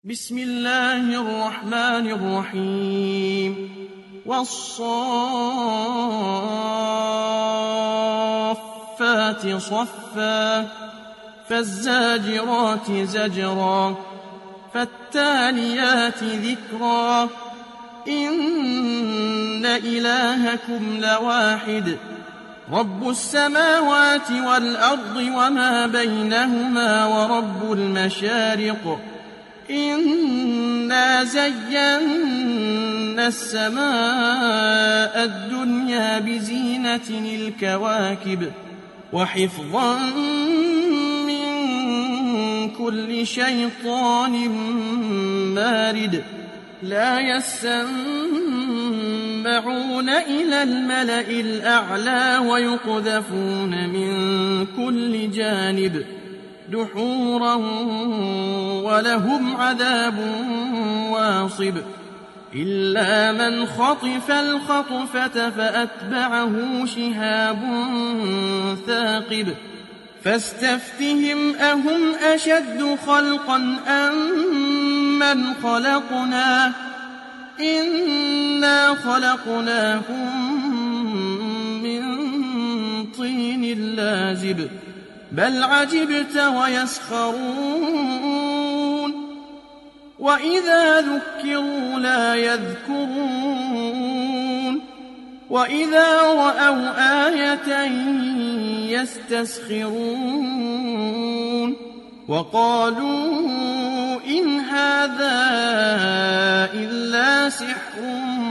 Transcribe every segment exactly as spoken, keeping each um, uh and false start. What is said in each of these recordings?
بسم الله الرحمن الرحيم والصافات صفا فالزاجرات زجرا فالتاليات ذكرا إن إلهكم لواحد رب السماوات والأرض وما بينهما ورب المشارق إنا زينا السماء الدنيا بزينة الكواكب وحفظا من كل شيطان مارد لا يسمعون إلى الملأ الأعلى ويقذفون من كل جانب دحورا ولهم عذاب واصب إلا من خطف الخطفة فأتبعه شهاب ثاقب فاستفتهم أهم أشد خلقا أم من خلقنا إنا خلقناهم من طين لازب بل عجبت ويسخرون وإذا ذكروا لا يذكرون وإذا رأوا آية يستسخرون وقالوا إن هذا إلا سحر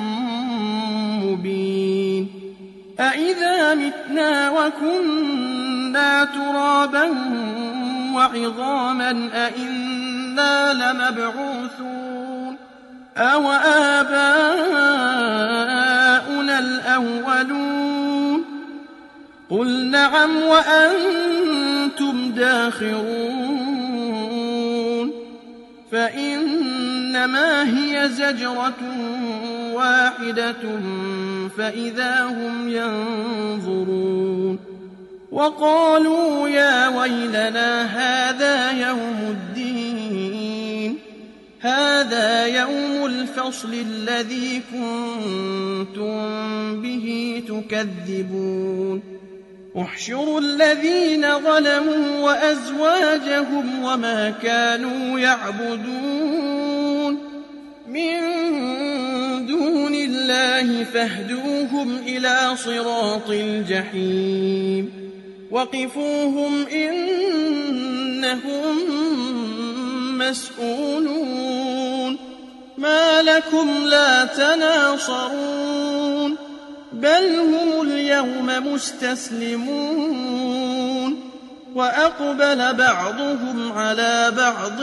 مبين أإذا متنا وكنا ترابا وعظاما أإنا لمبعوثون أو آباؤنا الأولون قل نعم وأنتم داخرون فإنما هي زجرة واحدة فإذا هم ينظرون وقالوا يا ويلنا هذا يوم الدين هذا يوم الفصل الذي كنتم به تكذبون احشروا الذين ظلموا وأزواجهم وما كانوا يعبدون من دون الله فاهدوهم إلى صراط الجحيم وقفوهم إنهم مسؤولون ما لكم لا تناصرون بل هم اليوم مستسلمون وأقبل بعضهم على بعض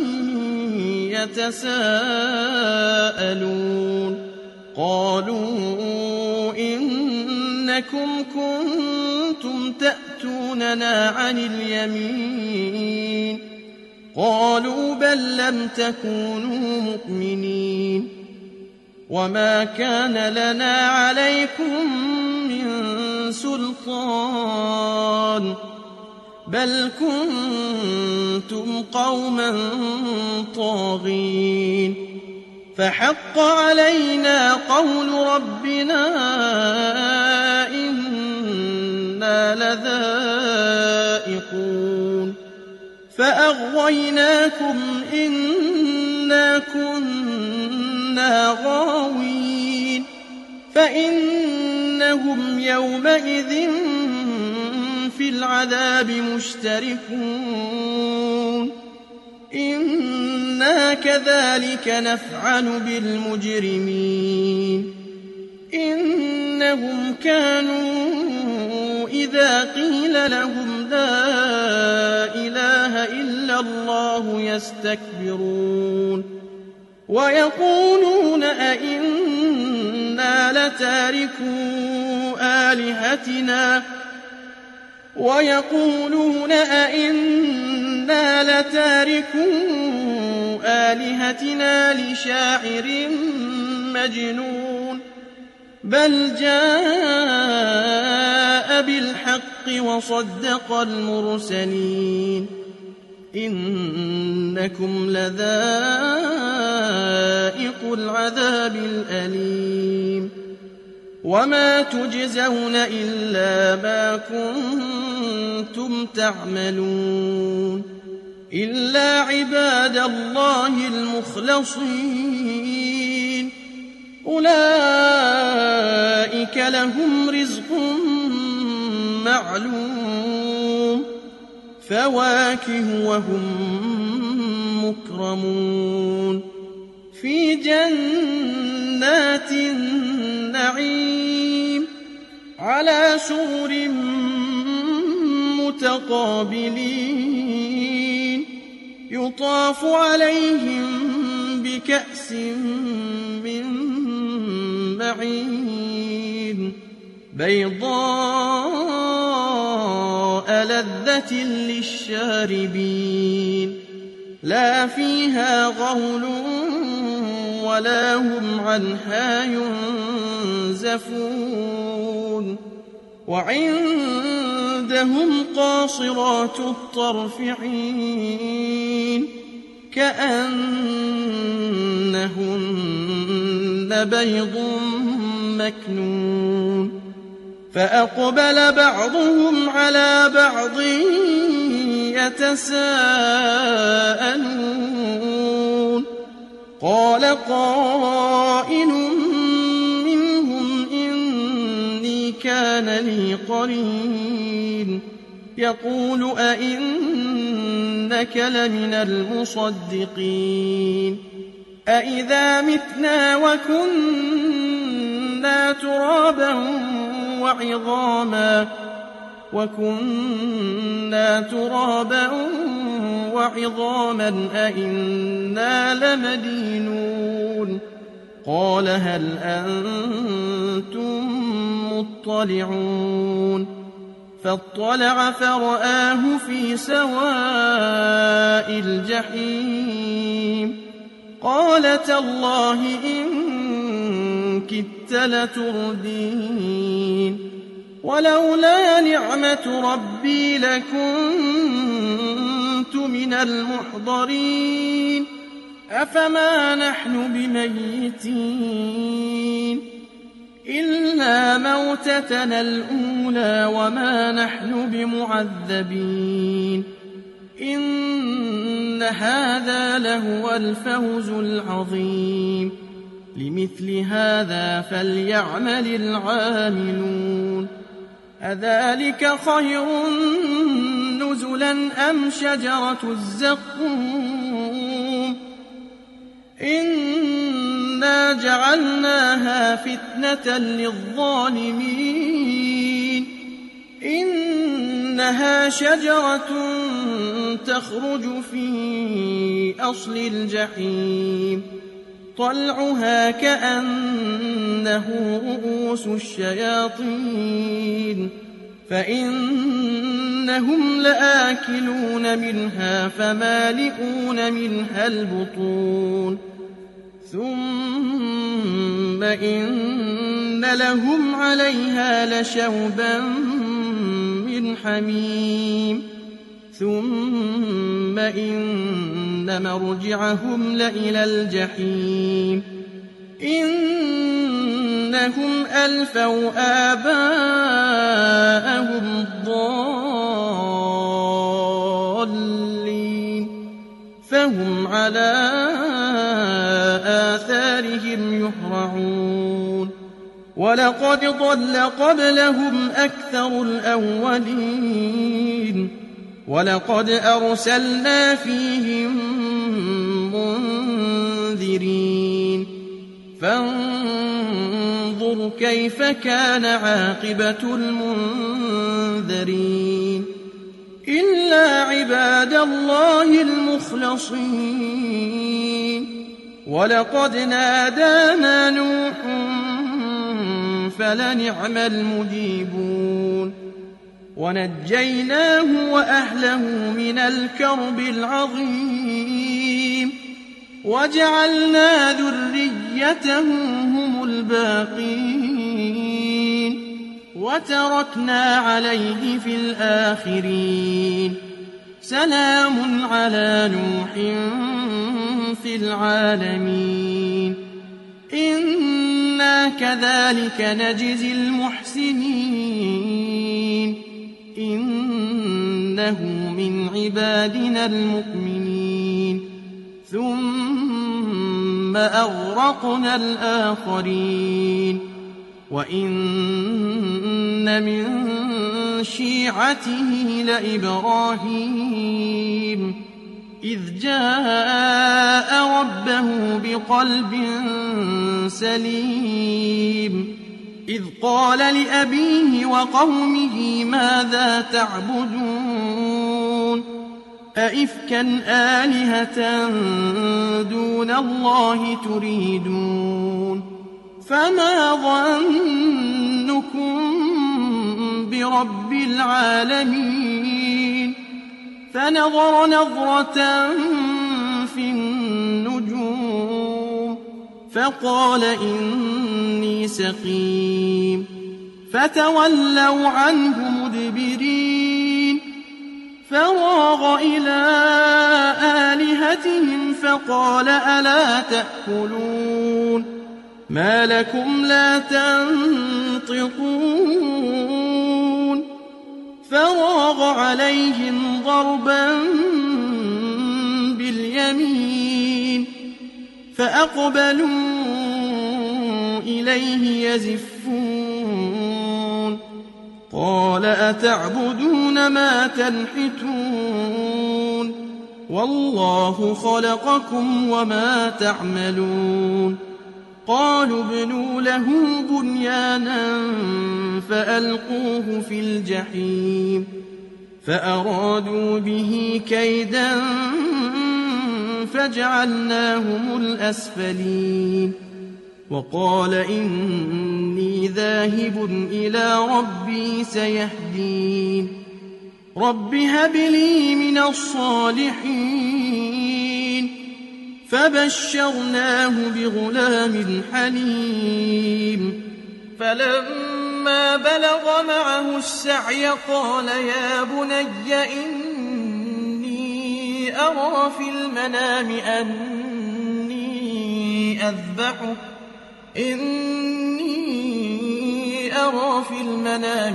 يتساءلون قالوا إنكم كنتم تأتوننا عن اليمين قالوا بل لم تكونوا مؤمنين وما كان لنا عليكم من سلطان بل كنتم قوما طاغين فحق علينا قول ربنا إنا لذائقون فأغويناكم إنا كنا غاوين فإنهم يومئذ في العذاب مشتركون إنا كذلك نفعل بالمجرمين إنهم كانوا إذا قيل لهم لا إله إلا الله يستكبرون ويقولون أئنا لتاركو آلهتنا ويقولون أئنا لتاركو آلهتنا لشاعر مجنون بل جاء بالحق وصدق المرسلين إنكم لذائق العذاب الأليم وما تجزون إلا ما كنتم تعملون إلا عباد الله المخلصين أولئك لهم رزق معلوم فواكه وهم مكرمون في جنات النعيم على سرر متقابلين يطاف عليهم بكأس من معين بيضاء لذة للشاربين لا فيها غول ولا هم عنها ينزفون وعندهم قاصرات الطرف عين كأنهن بيض مكنون فأقبل بعضهم على بعض يتساءلون قال قائل منهم إني كان لي قرين يقول أئنك لمن المصدقين أئذا متنا وكنا ترابا وعظاما وكنا ترابا وعظاما أئنا لمدينون قال هل أنتم مطلعون فاطلع فرآه في سواء الجحيم قال تالله إن كدت لتردين ولولا نعمة ربي لكنت من المحضرين أفما نحن بميتين إلا موتتنا الأولى وما نحن بمعذبين إن هذا لهو الفوز العظيم لمثل هذا فليعمل العاملون أذلك خير نزلا أم شجرة الزقوم إنا جعلناها فتنة للظالمين إنها شجرة تخرج في أصل الجحيم طلعها كأنه رؤوس الشياطين فإنهم لآكلون منها فمالئون منها البطون ثم إن لهم عليها لشوبا من حميم ثم إن مرجعهم لإلى الجحيم إنهم ألفوا آباءهم ضالين فهم على آثارهم يهرعون ولقد ضل قبلهم أكثر الأولين ولقد أرسلنا فيهم منذرين فانظر كيف كان عاقبة المنذرين إلا عباد الله المخلصين ولقد نادانا نوح فلنعم المجيبون ونجيناه وأهله من الكرب العظيم وجعلنا ذريته هم الباقين وتركنا عليه في الآخرين سلام على نوح في العالمين إنا كذلك نجزي المحسنين إنه من عبادنا المؤمنين ثم أغرقنا الآخرين وإن من شيعته لإبراهيم إذ جاء ربه بقلب سليم إذ قال لأبيه وقومه ماذا تعبدون أئفكا آلهة دون الله تريدون فما ظنكم برب العالمين فنظر نظرة في النجوم فقال إني سقيم فتولوا عنه مدبرين فراغ إلى آلهتهم فقال ألا تأكلون ما لكم لا تنطقون فراغ عليهم ضربا باليمين فأقبلوا إليه يزفون قال أتعبدون ما تنحتون والله خلقكم وما تعملون قالوا ابنوا له بنيانا فألقوه في الجحيم فأرادوا به كيدا فجعلناهم الأسفلين وقال إني ذاهب إلى ربي سيهدين رب هب لي من الصالحين فبشرناه بغلام حليم فلما بلغ معه السعي قال يا بني إني أرى في المنام أني أذبحك إني أرى في المنام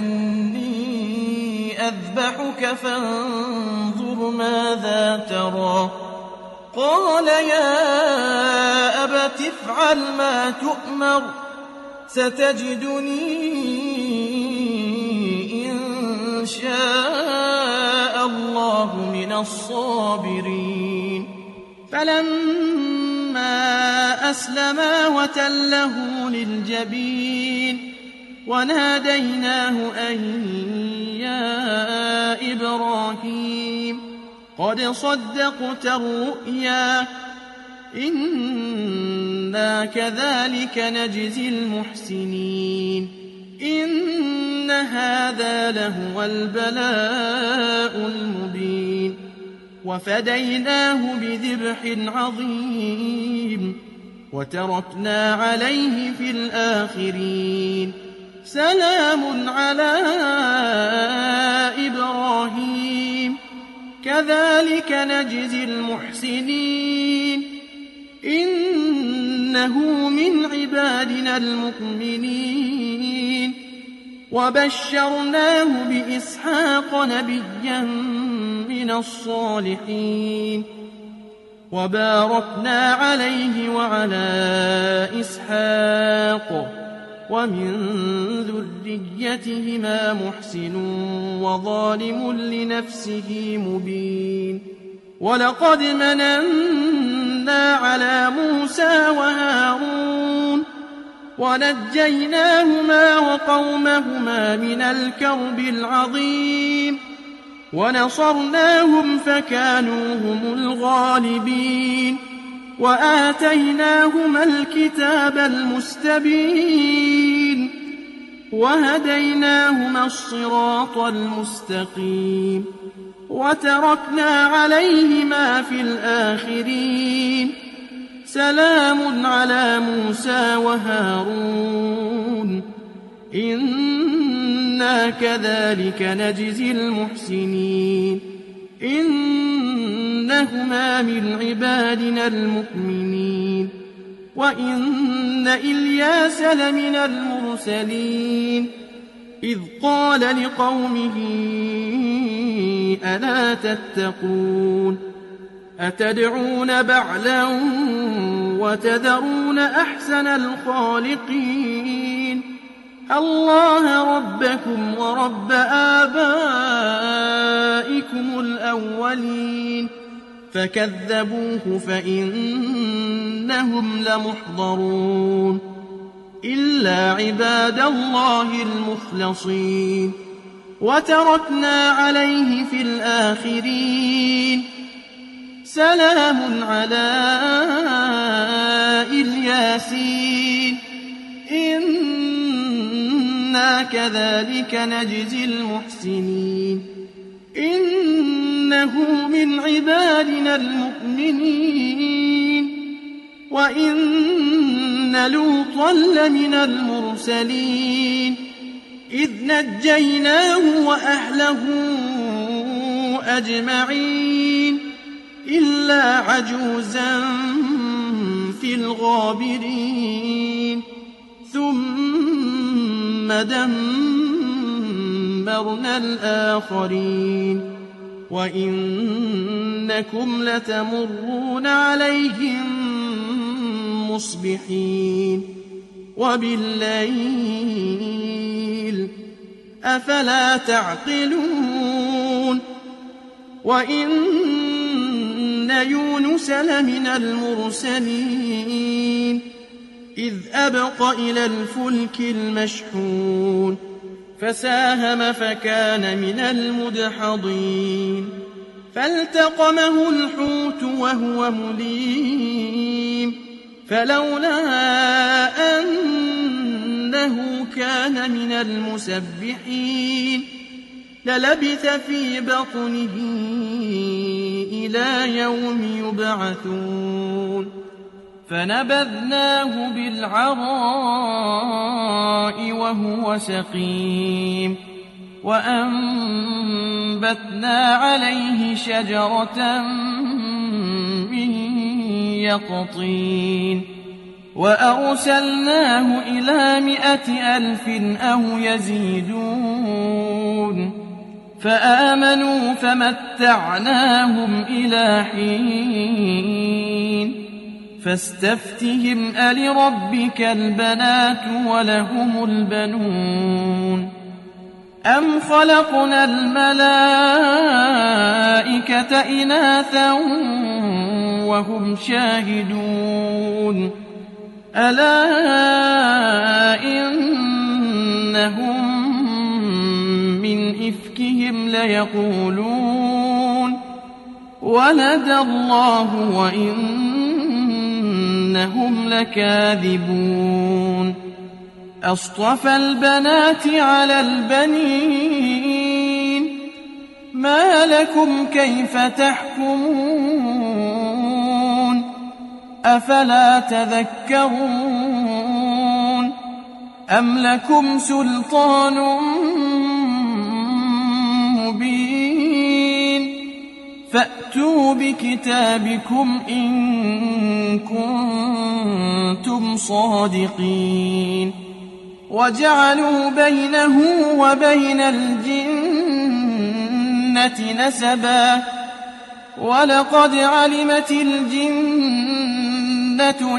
أني أذبحك فانظر ماذا ترى قال يا أبت افعل ما تؤمر ستجدني إن شاء الله من الصابرين فلما أسلما وتله للجبين وناديناه أن يا إبراهيم قد صدقت الرؤيا إنا كذلك نجزي المحسنين إن هذا لهو البلاء المبين وفديناه بذبح عظيم وتركنا عليه في الآخرين سلام على إبراهيم كذلك نجزي المحسنين إنه من عبادنا المؤمنين وبشرناه بإسحاق نبيا من الصالحين وباركنا عليه وعلى إسحاق ومن ذريتهما محسن وظالم لنفسه مبين ولقد مننا على موسى وهارون ونجيناهما وقومهما من الكرب العظيم ونصرناهم فكانوا هم الغالبين وآتيناهما الكتاب المستبين وهديناهما الصراط المستقيم وتركنا عليهما في الآخرين سلام على موسى وهارون إنا كذلك نجزي المحسنين إنهما من عبادنا المؤمنين وإن إلياس لمن المرسلين إذ قال لقومه ألا تتقون أتدعون بعلا وتذرون أحسن الخالقين الله ربكم ورب آبائكم الأولين فكذبوه فإنهم لمحضرون إلا عباد الله المخلصين وتركنا عليه في الآخرين سلام على الياسين إنا كذلك نجزي المحسنين إنه من عبادنا المؤمنين وإن لوطا لمن المرسلين إذ نجيناه وأهله أجمعين إلا عجوزا في الغابرين ثم دمرنا الآخرين وإنكم لتمرون عليهم مصبحين وبالليل أفلا تعقلون وإن يونس لمن المرسلين إذ أبق إلى الفلك المشحون فساهم فكان من المدحضين فالتقمه الحوت وهو مليم فلولا أنه كان من المسبحين للبث في بطنه إلى يوم يبعثون فنبذناه بالعراء وهو سقيم وأنبتنا عليه شجرة من يقطين وأرسلناه إلى مائة ألف أو يزيدون فآمنوا فمتعناهم إلى حين فاستفتهم ألربك البنات ولهم البنون أم خلقنا الملائكة إناثا وهم شاهدون ألا إنهم من إفكهم ليقولون ولد الله وإنهم لكاذبون أصطفى البنات على البنين ما لكم كيف تحكمون أفلا تذكرون أم لكم سلطان مبين فأتوا بكتابكم إن كنتم صادقين وجعلوا بينه وبين الجنة نسبا ولقد علمت الجنة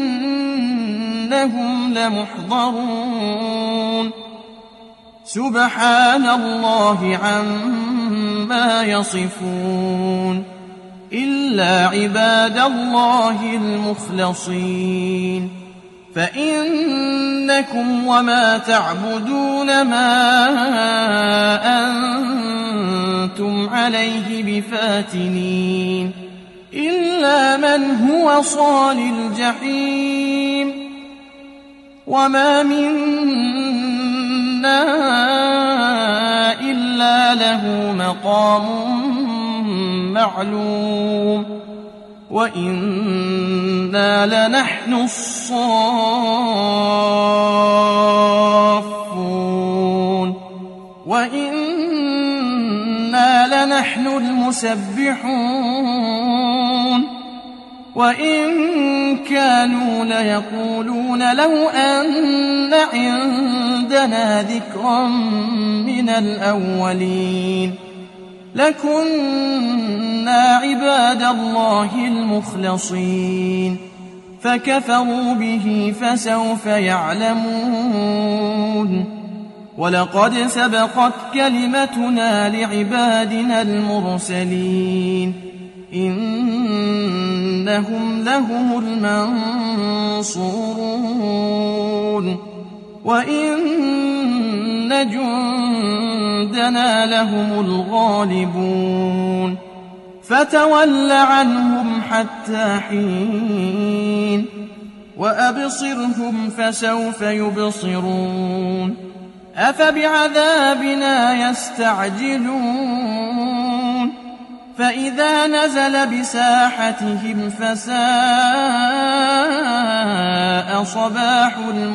إنهم لمحضرون سبحان الله عما يصفون إلا عباد الله المخلصين فإنكم وما تعبدون ما أنتم عليه بفاتنين إلا من هو صال الجحيم وما منا إلا له مقام معلوم وإنا لنحن الصافون وإنا لنحن المسبحون وإن كانوا ليقولون لو أن عندنا ذكرا من الأولين لكنا عباد الله المخلصين فكفروا به فسوف يعلمون ولقد سبقت كلمتنا لعبادنا المرسلين إنهم لهم المنصورون وإن جندنا لهم الغالبون فتول عنهم حتى حين وأبصرهم فسوف يبصرون أفبعذابنا يستعجلون فإذا نزل بساحتهم فساء صباح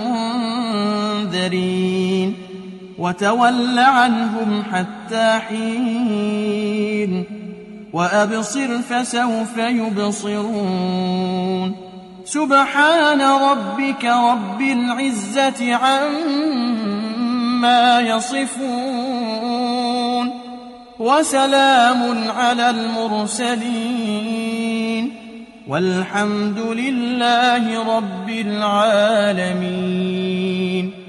المنذرين وتول عنهم حتى حين وأبصر فسوف يبصرون سبحان ربك رب العزة عما يصفون وسلام على المرسلين والحمد لله رب العالمين.